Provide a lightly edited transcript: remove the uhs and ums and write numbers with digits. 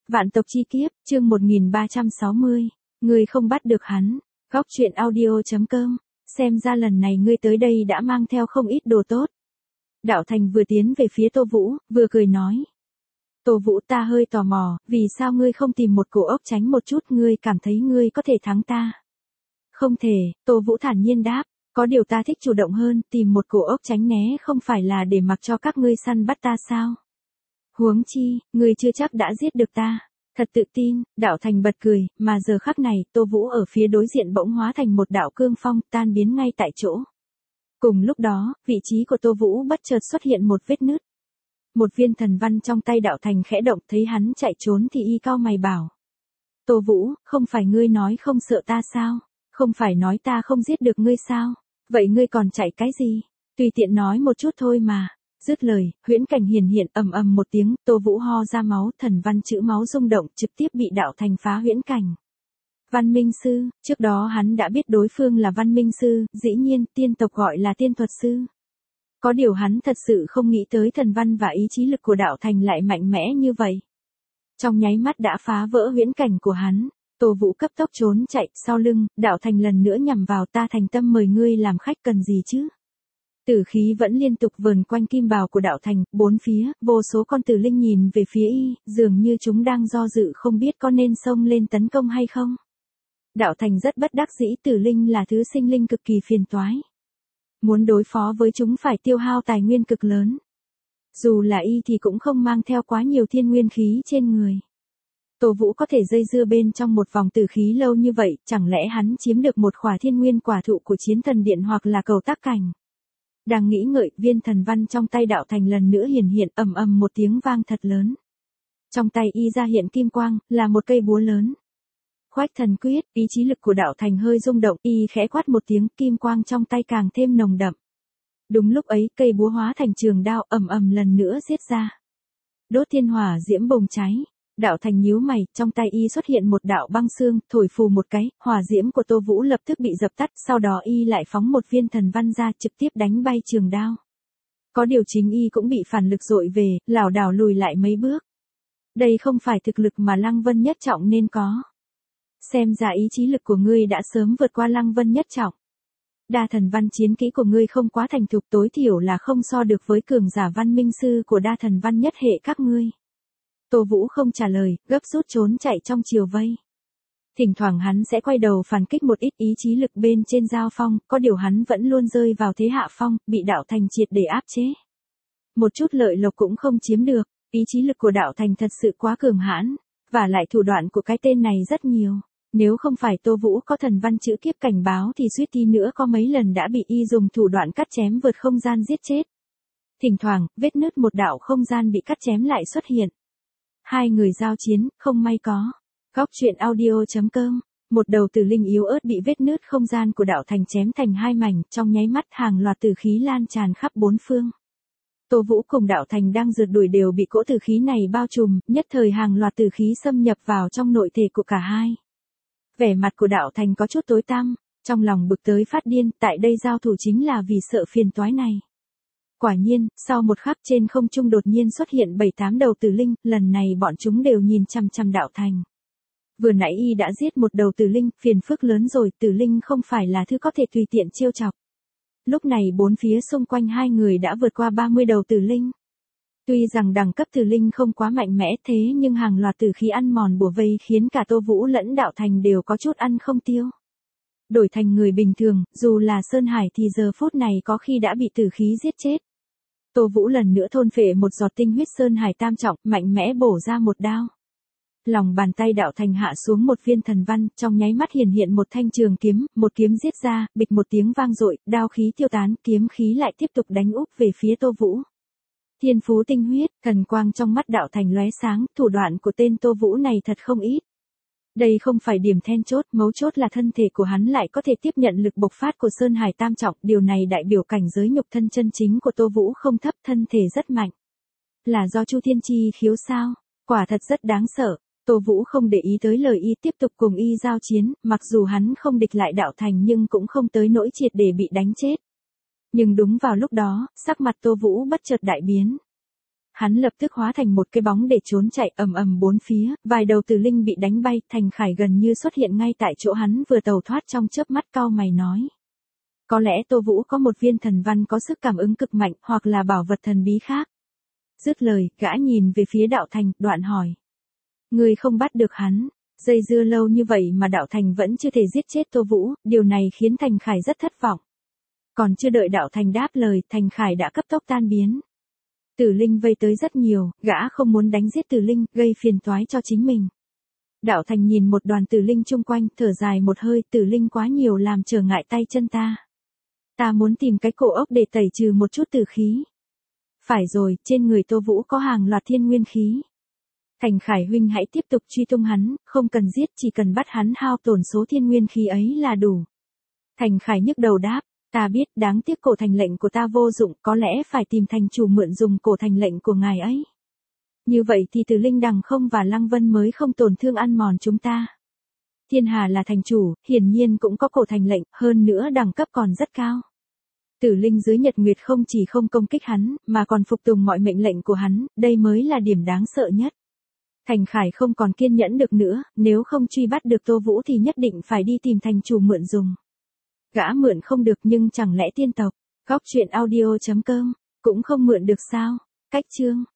Vạn tộc chi kiếp, chương 1360. Ngươi không bắt được hắn. Góc truyện audio.com. Xem ra lần này ngươi tới đây đã mang theo không ít đồ tốt. Đạo Thành vừa tiến về phía Tô Vũ, vừa cười nói. Tô Vũ, ta hơi tò mò, vì sao ngươi không tìm một cổ ốc tránh một chút, ngươi cảm thấy ngươi có thể thắng ta? Không thể, Tô Vũ thản nhiên đáp. Có điều ta thích chủ động hơn, tìm một cổ ốc tránh né không phải là để mặc cho các ngươi săn bắt ta sao? Huống chi, ngươi chưa chắc đã giết được ta. Thật tự tin, Đạo Thành bật cười, mà giờ khắc này, Tô Vũ ở phía đối diện bỗng hóa thành một đạo cương phong, tan biến ngay tại chỗ. Cùng lúc đó, vị trí của Tô Vũ bất chợt xuất hiện một vết nứt. Một viên thần văn trong tay Đạo Thành khẽ động, thấy hắn chạy trốn thì y cau mày bảo. Tô Vũ, không phải ngươi nói không sợ ta sao? Không phải nói ta không giết được ngươi sao? Vậy ngươi còn chạy cái gì? Tùy tiện nói một chút thôi mà. Dứt lời, huyễn cảnh hiển hiện, ầm ầm một tiếng, Tô Vũ ho ra máu, thần văn chữ máu rung động, trực tiếp bị Đạo Thành phá huyễn cảnh. Văn Minh Sư, trước đó hắn đã biết đối phương là Văn Minh Sư, dĩ nhiên, tiên tộc gọi là tiên thuật sư. Có điều hắn thật sự không nghĩ tới thần văn và ý chí lực của Đạo Thành lại mạnh mẽ như vậy. Trong nháy mắt đã phá vỡ huyễn cảnh của hắn. Tô Vũ cấp tốc trốn chạy, sau lưng, Đạo Thành lần nữa nhằm vào, ta thành tâm mời ngươi làm khách cần gì chứ? Tử khí vẫn liên tục vờn quanh kim bào của Đạo Thành, bốn phía, vô số con tử linh nhìn về phía y, dường như chúng đang do dự không biết có nên xông lên tấn công hay không. Đạo Thành rất bất đắc dĩ, tử linh là thứ sinh linh cực kỳ phiền toái. Muốn đối phó với chúng phải tiêu hao tài nguyên cực lớn. Dù là y thì cũng không mang theo quá nhiều thiên nguyên khí trên người. Tô Vũ có thể dây dưa bên trong một vòng tử khí lâu như vậy, chẳng lẽ hắn chiếm được một khỏa thiên nguyên quả thụ của chiến thần điện hoặc là cầu tác cảnh. Đang nghĩ ngợi, viên thần văn trong tay Đạo Thành lần nữa hiển hiện, ầm ầm một tiếng vang thật lớn. Trong tay y ra hiện kim quang, là một cây búa lớn. Khoách thần quyết, ý chí lực của Đạo Thành hơi rung động, y khẽ quát một tiếng, kim quang trong tay càng thêm nồng đậm. Đúng lúc ấy, cây búa hóa thành trường đao, ầm ầm lần nữa giết ra. Đốt thiên hỏa diễm bùng cháy. Đạo Thành nhíu mày, trong tay y xuất hiện một đạo băng xương, thổi phù một cái, hỏa diễm của Tô Vũ lập tức bị dập tắt, sau đó y lại phóng một viên thần văn ra, trực tiếp đánh bay trường đao. Có điều chính y cũng bị phản lực dội về, lảo đảo lùi lại mấy bước. Đây không phải thực lực mà Lăng Vân Nhất Trọng nên có. Xem ra ý chí lực của ngươi đã sớm vượt qua Lăng Vân Nhất Trọng. Đa thần văn chiến kỹ của ngươi không quá thành thục, tối thiểu là không so được với cường giả Văn Minh Sư của đa thần văn nhất hệ các ngươi. Tô Vũ không trả lời, gấp rút trốn chạy trong chiều vây. Thỉnh thoảng hắn sẽ quay đầu phản kích một ít, ý chí lực bên trên giao phong, có điều hắn vẫn luôn rơi vào thế hạ phong, bị Đạo Thành triệt để áp chế. Một chút lợi lộc cũng không chiếm được, ý chí lực của Đạo Thành thật sự quá cường hãn, và lại thủ đoạn của cái tên này rất nhiều. Nếu không phải Tô Vũ có thần văn chữ kiếp cảnh báo thì suýt tí nữa có mấy lần đã bị y dùng thủ đoạn cắt chém vượt không gian giết chết. Thỉnh thoảng, vết nứt một đạo không gian bị cắt chém lại xuất hiện. Hai người giao chiến, không may có. Góc truyện audio.com. Một đầu tử linh yếu ớt bị vết nứt không gian của Đạo Thành chém thành hai mảnh, trong nháy mắt hàng loạt tử khí lan tràn khắp bốn phương. Tô Vũ cùng Đạo Thành đang rượt đuổi đều bị cỗ tử khí này bao trùm, nhất thời hàng loạt tử khí xâm nhập vào trong nội thể của cả hai. Vẻ mặt của Đạo Thành có chút tối tăm, trong lòng bực tới phát điên, tại đây giao thủ chính là vì sợ phiền toái này. Quả nhiên, sau một khắc trên không trung đột nhiên xuất hiện 7-8 đầu tử linh, lần này bọn chúng đều nhìn chằm chằm Đạo Thành. Vừa nãy y đã giết một đầu tử linh, phiền phức lớn rồi, tử linh không phải là thứ có thể tùy tiện trêu chọc. Lúc này bốn phía xung quanh hai người đã vượt qua 30 đầu tử linh. Tuy rằng đẳng cấp tử linh không quá mạnh mẽ thế nhưng hàng loạt tử khí ăn mòn bủa vây khiến cả Tô Vũ lẫn Đạo Thành đều có chút ăn không tiêu. Đổi thành người bình thường, dù là Sơn Hải thì giờ phút này có khi đã bị tử khí giết chết. Tô Vũ lần nữa thôn phệ một giọt tinh huyết Sơn Hải tam trọng, mạnh mẽ bổ ra một đao. Lòng bàn tay Đạo Thành hạ xuống một viên thần văn, trong nháy mắt hiển hiện một thanh trường kiếm, một kiếm giết ra, bịch một tiếng vang dội, đao khí tiêu tán, kiếm khí lại tiếp tục đánh úp về phía Tô Vũ. Thiên phú tinh huyết, thần quang trong mắt Đạo Thành lóe sáng, thủ đoạn của tên Tô Vũ này thật không ít. Đây không phải điểm then chốt, mấu chốt là thân thể của hắn lại có thể tiếp nhận lực bộc phát của Sơn Hải tam trọng, điều này đại biểu cảnh giới nhục thân chân chính của Tô Vũ không thấp, thân thể rất mạnh. Là do Chu Thiên Chi khiếu sao? Quả thật rất đáng sợ. Tô Vũ không để ý tới lời y, tiếp tục cùng y giao chiến, mặc dù hắn không địch lại Đạo Thành nhưng cũng không tới nỗi triệt để bị đánh chết. Nhưng đúng vào lúc đó, sắc mặt Tô Vũ bất chợt đại biến. Hắn lập tức hóa thành một cái bóng để trốn chạy ầm ầm bốn phía, vài đầu tử linh bị đánh bay, Thành Khải gần như xuất hiện ngay tại chỗ hắn vừa tẩu thoát trong chớp mắt cau mày nói. Có lẽ Tô Vũ có một viên thần văn có sức cảm ứng cực mạnh, hoặc là bảo vật thần bí khác. Dứt lời, gã nhìn về phía Đạo Thành, đoạn hỏi. Người không bắt được hắn, dây dưa lâu như vậy mà Đạo Thành vẫn chưa thể giết chết Tô Vũ, điều này khiến Thành Khải rất thất vọng. Còn chưa đợi Đạo Thành đáp lời, Thành Khải đã cấp tốc tan biến. Tử linh vây tới rất nhiều, gã không muốn đánh giết tử linh, gây phiền toái cho chính mình. Đạo Thành nhìn một đoàn tử linh chung quanh, thở dài một hơi, tử linh quá nhiều làm trở ngại tay chân ta. Ta muốn tìm cái cổ ốc để tẩy trừ một chút tử khí. Phải rồi, trên người Tô Vũ có hàng loạt thiên nguyên khí. Thành Khải huynh hãy tiếp tục truy tung hắn, không cần giết, chỉ cần bắt hắn hao tổn số thiên nguyên khí ấy là đủ. Thành Khải nhức đầu đáp, ta biết, đáng tiếc cổ thành lệnh của ta vô dụng, có lẽ phải tìm thành chủ mượn dùng cổ thành lệnh của ngài ấy. Như vậy thì từ Linh Đằng không và Lăng Vân mới không tổn thương ăn mòn chúng ta. Thiên Hà là thành chủ, hiển nhiên cũng có cổ thành lệnh, hơn nữa đẳng cấp còn rất cao. Tử linh dưới Nhật Nguyệt không chỉ không công kích hắn, mà còn phục tùng mọi mệnh lệnh của hắn, đây mới là điểm đáng sợ nhất. Thành Khải không còn kiên nhẫn được nữa, nếu không truy bắt được Tô Vũ thì nhất định phải đi tìm thành chủ mượn dùng. Gã mượn không được nhưng chẳng lẽ tiên tộc, góc truyện audio.com, cũng không mượn được sao? Cách chương